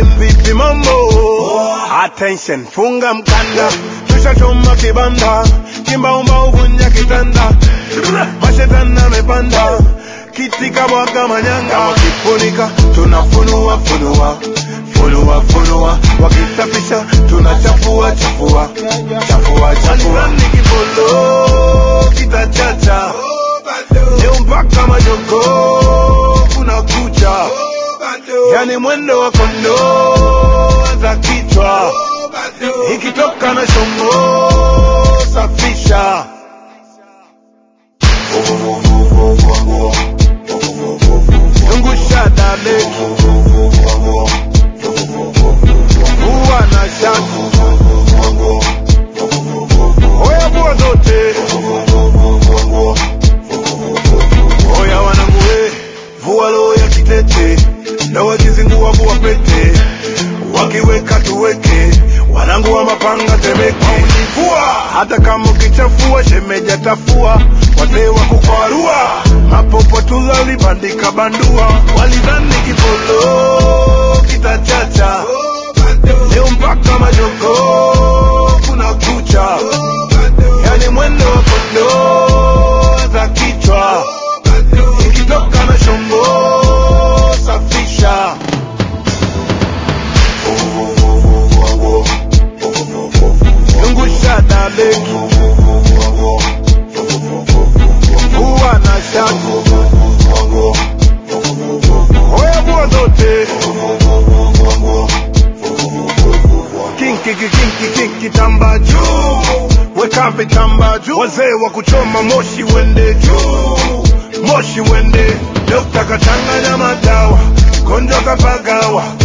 Darling vipi mambo? Attention, funga mkanda, shusha choma kibanda, kimbaumba uvunja kitanda, mashetani amepanda, kitika mwaka manyanga. Wakifunika tunafunua funua, funua funua, wakisafisha tunachafua chafua, chafua chafua. Nikipolo kitachacha, leo mpaka majoko kuna kucha, yani mwendo wa kondo za kichwa, ikitoka na shombo safisha. Zungusha dale, uwa na shaki, oya buwa zote, oya wanangue, vuwa lo ya kitete, na wakizingua buwa pete, wakiweka tuweke, wanangu wa mapanga temeke. Hata kama ukichafua shemeja tafua, wazee wa kukwarua, mapopo tulalibandika bandua, walidhani kipolo kitachacha, leo mpaka majoko kuna kucha, yani mwendo wa kondo za kichwa, ikitoka na shombo safisha. Zungusha daleki, uwa na shaki, oya buwa zote, kinki tamba juu, weka vitamba juu, wazee wa kuchoma moshi wende juu, moshi wende, leo takachanganya madawa, konjo kapagawa,